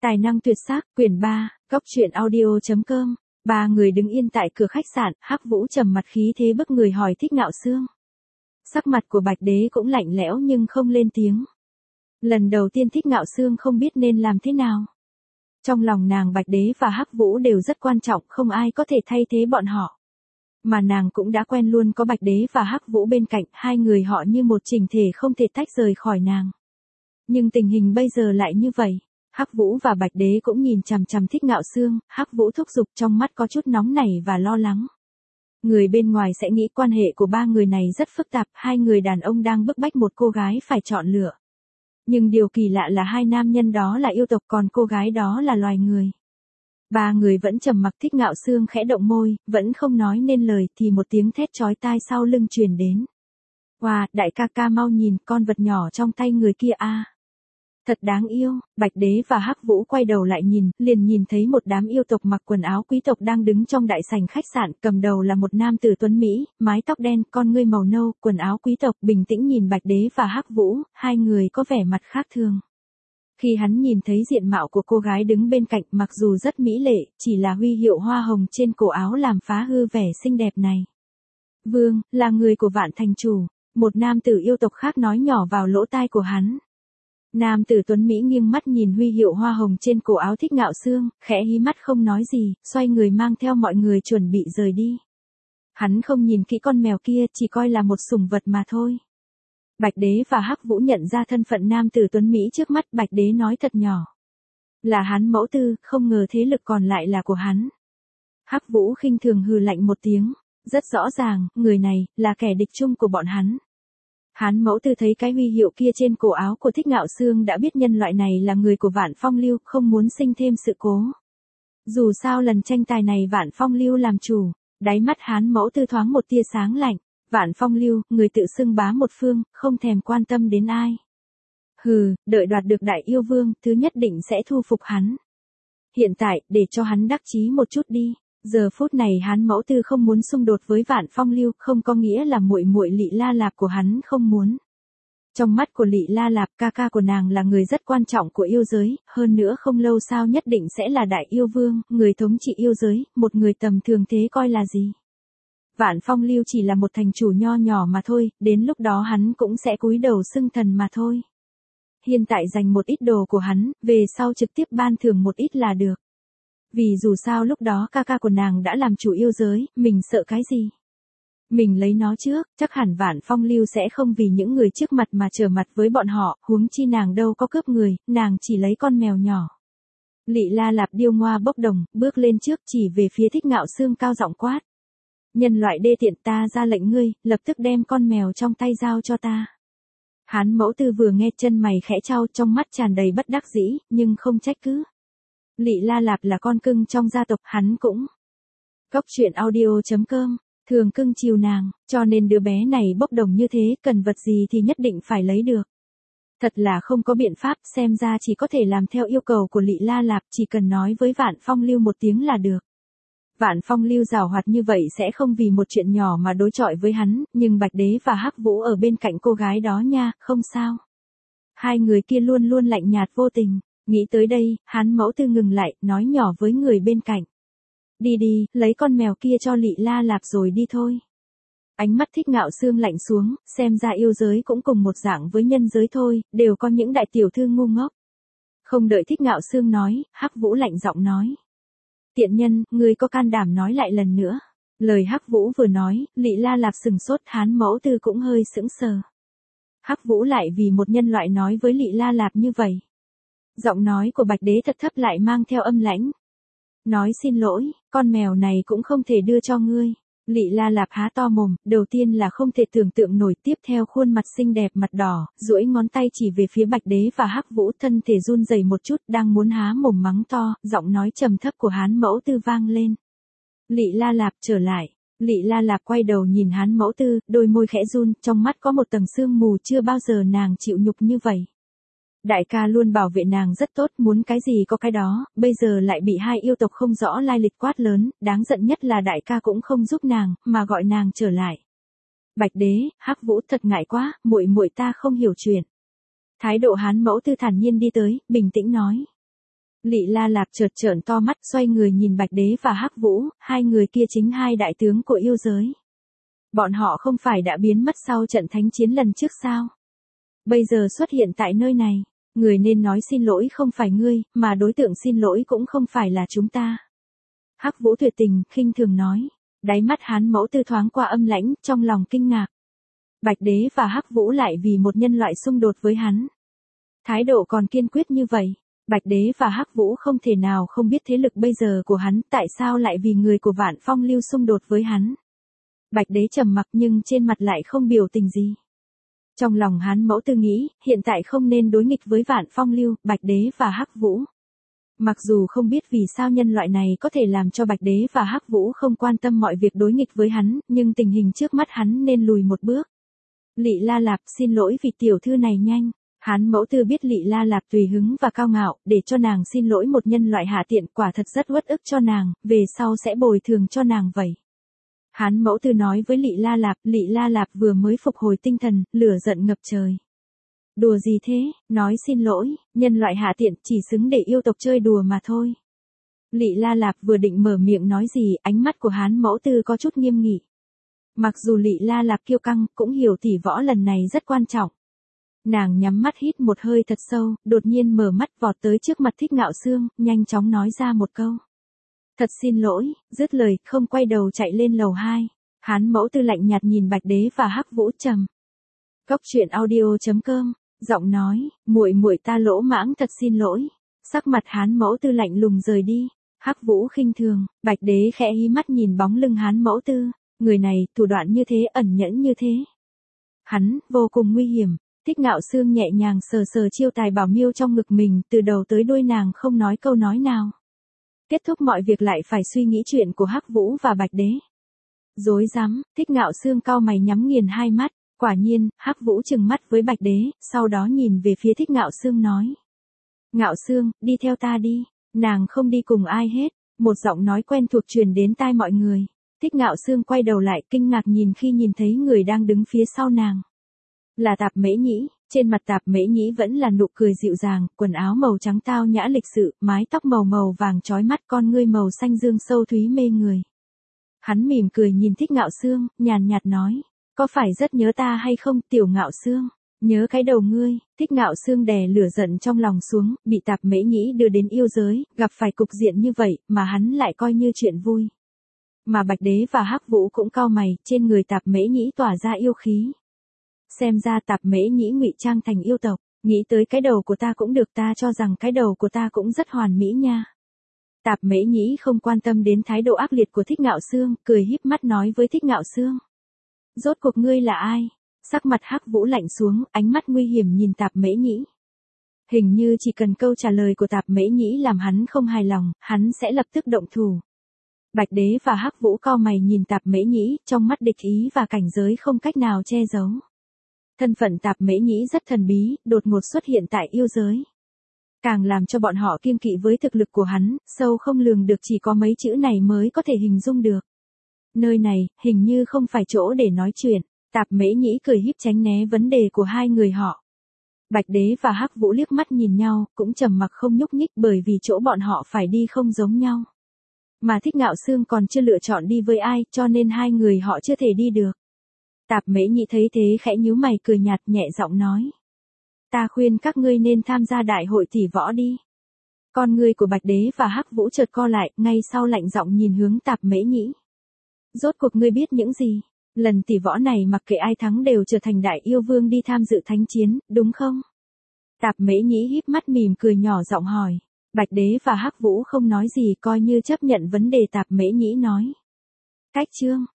Tài năng tuyệt sắc, quyển 3, Cóc truyện audio.com. Ba người đứng yên tại cửa khách sạn, Hắc Vũ trầm mặt khí thế bức người hỏi Thích Ngạo Sương. Sắc mặt của Bạch Đế cũng lạnh lẽo nhưng không lên tiếng. Lần đầu tiên Thích Ngạo Sương không biết nên làm thế nào. Trong lòng nàng Bạch Đế và Hắc Vũ đều rất quan trọng, không ai có thể thay thế bọn họ. Mà nàng cũng đã quen luôn có Bạch Đế và Hắc Vũ bên cạnh, hai người họ như một chỉnh thể không thể tách rời khỏi nàng. Nhưng tình hình bây giờ lại như vậy. Hắc Vũ và Bạch Đế cũng nhìn chằm chằm Thích Ngạo Sương, Hắc Vũ thúc giục trong mắt có chút nóng nảy và lo lắng. Người bên ngoài sẽ nghĩ quan hệ của ba người này rất phức tạp, hai người đàn ông đang bức bách một cô gái phải chọn lựa. Nhưng điều kỳ lạ là hai nam nhân đó là yêu tộc còn cô gái đó là loài người. Ba người vẫn trầm mặc. Thích Ngạo Sương khẽ động môi, vẫn không nói nên lời thì một tiếng thét chói tai sau lưng truyền đến. Wow, đại ca ca mau nhìn con vật nhỏ trong tay người kia a. Thật đáng yêu. Bạch Đế và Hắc Vũ quay đầu lại nhìn, liền nhìn thấy một đám yêu tộc mặc quần áo quý tộc đang đứng trong đại sảnh khách sạn, cầm đầu là một nam tử tuấn Mỹ, mái tóc đen, con ngươi màu nâu, quần áo quý tộc, bình tĩnh nhìn Bạch Đế và Hắc Vũ, hai người có vẻ mặt khác thường. Khi hắn nhìn thấy diện mạo của cô gái đứng bên cạnh, mặc dù rất mỹ lệ, chỉ là huy hiệu hoa hồng trên cổ áo làm phá hư vẻ xinh đẹp này. Vương, là người của Vạn Thành Chủ, một nam tử yêu tộc khác nói nhỏ vào lỗ tai của hắn. Nam tử tuấn Mỹ nghiêng mắt nhìn huy hiệu hoa hồng trên cổ áo Thích Ngạo Sương, khẽ hí mắt không nói gì, xoay người mang theo mọi người chuẩn bị rời đi. Hắn không nhìn kỹ con mèo kia, chỉ coi là một sủng vật mà thôi. Bạch Đế và Hắc Vũ nhận ra thân phận nam tử tuấn Mỹ trước mắt, Bạch Đế nói thật nhỏ. Là hắn mẫu tư, không ngờ thế lực còn lại là của hắn. Hắc Vũ khinh thường hừ lạnh một tiếng, rất rõ ràng, người này, là kẻ địch chung của bọn hắn. Hán mẫu tư thấy cái huy hiệu kia trên cổ áo của Thích Ngạo Sương đã biết nhân loại này là người của Vạn Phong Lưu, không muốn sinh thêm sự cố. Dù sao lần tranh tài này Vạn Phong Lưu làm chủ, đáy mắt hán mẫu tư thoáng một tia sáng lạnh. Vạn Phong Lưu, người tự xưng bá một phương, không thèm quan tâm đến ai. Hừ, đợi đoạt được đại yêu vương, thứ nhất định sẽ thu phục hắn. Hiện tại, để cho hắn đắc chí một chút đi. Giờ phút này hán mẫu tư không muốn xung đột với Vạn Phong Lưu, không có nghĩa là muội muội Lị La Lạp của hắn không muốn. Trong mắt của Lị La Lạp, ca ca của nàng là người rất quan trọng của yêu giới, hơn nữa không lâu sau nhất định sẽ là đại yêu vương, người thống trị yêu giới, một người tầm thường thế coi là gì. Vạn Phong Lưu chỉ là một thành chủ nho nhỏ mà thôi, đến lúc đó hắn cũng sẽ cúi đầu xưng thần mà thôi. Hiện tại dành một ít đồ của hắn, về sau trực tiếp ban thưởng một ít là được. Vì dù sao lúc đó ca ca của nàng đã làm chủ yêu giới, mình sợ cái gì? Mình lấy nó trước, chắc hẳn Vạn Phong Lưu sẽ không vì những người trước mặt mà trở mặt với bọn họ, huống chi nàng đâu có cướp người, nàng chỉ lấy con mèo nhỏ. Lị La Lạp điêu ngoa bốc đồng, bước lên trước chỉ về phía Thích Ngạo Sương cao giọng quát. Nhân loại đê tiện, ta ra lệnh ngươi, lập tức đem con mèo trong tay giao cho ta. Hán mẫu tư vừa nghe chân mày khẽ chau, trong mắt tràn đầy bất đắc dĩ, nhưng không trách cứ. Lị La Lạp là con cưng trong gia tộc, hắn cũng. Cóc truyện audio.com, thường cưng chiều nàng, cho nên đứa bé này bốc đồng như thế, cần vật gì thì nhất định phải lấy được. Thật là không có biện pháp, xem ra chỉ có thể làm theo yêu cầu của Lị La Lạp, chỉ cần nói với Vạn Phong Lưu một tiếng là được. Vạn Phong Lưu giàu hoạt như vậy sẽ không vì một chuyện nhỏ mà đối chọi với hắn, nhưng Bạch Đế và Hắc Vũ ở bên cạnh cô gái đó nha, không sao. Hai người kia luôn luôn lạnh nhạt vô tình. Nghĩ tới đây, hán mẫu tư ngừng lại, nói nhỏ với người bên cạnh. Đi đi, lấy con mèo kia cho Lị La Lạp rồi đi thôi. Ánh mắt Thích Ngạo Sương lạnh xuống, xem ra yêu giới cũng cùng một dạng với nhân giới thôi, đều có những đại tiểu thư ngu ngốc. Không đợi Thích Ngạo Sương nói, Hắc Vũ lạnh giọng nói. Tiện nhân, ngươi có can đảm nói lại lần nữa. Lời Hắc Vũ vừa nói, Lị La Lạp sừng sốt, hán mẫu tư cũng hơi sững sờ. Hắc Vũ lại vì một nhân loại nói với Lị La Lạp như vậy. Giọng nói của Bạch Đế thật thấp lại mang theo âm lãnh. Nói xin lỗi, con mèo này cũng không thể đưa cho ngươi. Lị La Lạp há to mồm, đầu tiên là không thể tưởng tượng nổi, tiếp theo khuôn mặt xinh đẹp mặt đỏ, duỗi ngón tay chỉ về phía Bạch Đế và Hắc Vũ, thân thể run rẩy một chút, đang muốn há mồm mắng to, giọng nói trầm thấp của hán mẫu tư vang lên. Lị La Lạp trở lại. Lị La Lạp quay đầu nhìn hán mẫu tư, đôi môi khẽ run, trong mắt có một tầng sương mù, chưa bao giờ nàng chịu nhục như vậy. Đại ca luôn bảo vệ nàng rất tốt, muốn cái gì có cái đó, bây giờ lại bị hai yêu tộc không rõ lai lịch quát lớn, đáng giận nhất là đại ca cũng không giúp nàng, mà gọi nàng trở lại. Bạch Đế, Hắc Vũ, thật ngại quá, muội muội ta không hiểu chuyện. Thái độ hán mẫu tư thản nhiên đi tới, bình tĩnh nói. Lị La Lạp chợt trợn to mắt, xoay người nhìn Bạch Đế và Hắc Vũ, hai người kia chính hai đại tướng của yêu giới. Bọn họ không phải đã biến mất sau trận thánh chiến lần trước sao? Bây giờ xuất hiện tại nơi này, người nên nói xin lỗi không phải ngươi, mà đối tượng xin lỗi cũng không phải là chúng ta. Hắc Vũ tuyệt tình, khinh thường nói. Đáy mắt Hán Mẫu Tư thoáng qua âm lãnh, trong lòng kinh ngạc. Bạch Đế và Hắc Vũ lại vì một nhân loại xung đột với hắn. Thái độ còn kiên quyết như vậy. Bạch Đế và Hắc Vũ không thể nào không biết thế lực bây giờ của hắn, tại sao lại vì người của Vạn Phong Lưu xung đột với hắn. Bạch Đế trầm mặc nhưng trên mặt lại không biểu tình gì. Trong lòng Hán Mẫu Tư nghĩ, hiện tại không nên đối nghịch với Vạn Phong Lưu, Bạch Đế và Hắc Vũ. Mặc dù không biết vì sao nhân loại này có thể làm cho Bạch Đế và Hắc Vũ không quan tâm mọi việc đối nghịch với hắn, nhưng tình hình trước mắt hắn nên lùi một bước. Lị La Lạp, xin lỗi vì tiểu thư này nhanh. Hán Mẫu Tư biết Lị La Lạp tùy hứng và cao ngạo, để cho nàng xin lỗi một nhân loại hạ tiện quả thật rất uất ức cho nàng, về sau sẽ bồi thường cho nàng vậy. Hán Mẫu Tư nói với Lị La Lạp vừa mới phục hồi tinh thần, lửa giận ngập trời. Đùa gì thế, nói xin lỗi, nhân loại hạ tiện chỉ xứng để yêu tộc chơi đùa mà thôi. Lị La Lạp vừa định mở miệng nói gì, ánh mắt của Hán Mẫu Tư có chút nghiêm nghị. Mặc dù Lị La Lạp kiêu căng, cũng hiểu tỷ võ lần này rất quan trọng. Nàng nhắm mắt hít một hơi thật sâu, đột nhiên mở mắt vọt tới trước mặt Thích Ngạo Xương, nhanh chóng nói ra một câu. Thật xin lỗi, dứt lời, không quay đầu chạy lên lầu 2. Hán Mẫu Tư lạnh nhạt nhìn Bạch Đế và Hắc Vũ trầm. Cốc truyện audio.com, giọng nói, muội muội ta lỗ mãng thật xin lỗi. Sắc mặt Hán Mẫu Tư lạnh lùng rời đi. Hắc Vũ khinh thường, Bạch Đế khẽ hí mắt nhìn bóng lưng Hán Mẫu Tư, người này, thủ đoạn như thế, ẩn nhẫn như thế. Hắn, vô cùng nguy hiểm. Thích Ngạo Xương nhẹ nhàng sờ sờ chiêu tài bảo miêu trong ngực mình, từ đầu tới đuôi nàng không nói câu nói nào. Kết thúc mọi việc lại phải suy nghĩ chuyện của Hắc Vũ và Bạch Đế. Rối rắm, Thích Ngạo Xương cau mày nhắm nghiền hai mắt, quả nhiên, Hắc Vũ trừng mắt với Bạch Đế, sau đó nhìn về phía Thích Ngạo Xương nói. Ngạo Xương, đi theo ta đi, nàng không đi cùng ai hết, một giọng nói quen thuộc truyền đến tai mọi người. Thích Ngạo Xương quay đầu lại kinh ngạc nhìn khi nhìn thấy người đang đứng phía sau nàng. Là Tạp Mễ Nhĩ, trên mặt Tạp Mễ Nhĩ vẫn là nụ cười dịu dàng, quần áo màu trắng tao nhã lịch sự, mái tóc màu vàng chói mắt, con ngươi màu xanh dương sâu thúy mê người. Hắn mỉm cười nhìn Thích Ngạo Xương, nhàn nhạt nói, có phải rất nhớ ta hay không, tiểu Ngạo Xương? Nhớ cái đầu ngươi. Thích Ngạo Xương đè lửa giận trong lòng xuống, bị Tạp Mễ Nhĩ đưa đến yêu giới, gặp phải cục diện như vậy, mà hắn lại coi như chuyện vui. Mà Bạch Đế và Hắc Vũ cũng cau mày, trên người Tạp Mễ Nhĩ tỏa ra yêu khí. Xem ra Tạp Mễ Nhĩ ngụy trang thành yêu tộc, nghĩ tới cái đầu của ta cũng được, ta cho rằng cái đầu của ta cũng rất hoàn mỹ nha. Tạp Mễ Nhĩ không quan tâm đến thái độ ác liệt của Thích Ngạo Xương, cười híp mắt nói với Thích Ngạo Xương. Rốt cuộc ngươi là ai? Sắc mặt Hắc Vũ lạnh xuống, ánh mắt nguy hiểm nhìn Tạp Mễ Nhĩ. Hình như chỉ cần câu trả lời của Tạp Mễ Nhĩ làm hắn không hài lòng, hắn sẽ lập tức động thủ. Bạch Đế và Hắc Vũ cau mày nhìn Tạp Mễ Nhĩ, trong mắt địch ý và cảnh giới không cách nào che giấu. Thân phận Tạp Mễ Nhĩ rất thần bí, đột ngột xuất hiện tại yêu giới. Càng làm cho bọn họ kiêng kỵ với thực lực của hắn, sâu không lường được, chỉ có mấy chữ này mới có thể hình dung được. Nơi này, hình như không phải chỗ để nói chuyện. Tạp Mễ Nhĩ cười híp tránh né vấn đề của hai người họ. Bạch Đế và Hắc Vũ liếc mắt nhìn nhau, cũng trầm mặc không nhúc nhích bởi vì chỗ bọn họ phải đi không giống nhau. Mà Thích Ngạo Xương còn chưa lựa chọn đi với ai, cho nên hai người họ chưa thể đi được. Tạp Mễ Nhĩ thấy thế khẽ nhíu mày cười nhạt, nhẹ giọng nói. Ta khuyên các ngươi nên tham gia đại hội tỷ võ đi. Con ngươi của Bạch Đế và Hắc Vũ chợt co lại, ngay sau lạnh giọng nhìn hướng Tạp Mễ Nhĩ. Rốt cuộc ngươi biết những gì? Lần tỷ võ này mặc kệ ai thắng đều trở thành đại yêu vương đi tham dự thánh chiến, đúng không? Tạp Mễ Nhĩ híp mắt mỉm cười nhỏ giọng hỏi. Bạch Đế và Hắc Vũ không nói gì, coi như chấp nhận vấn đề Tạp Mễ Nhĩ nói. Cách chương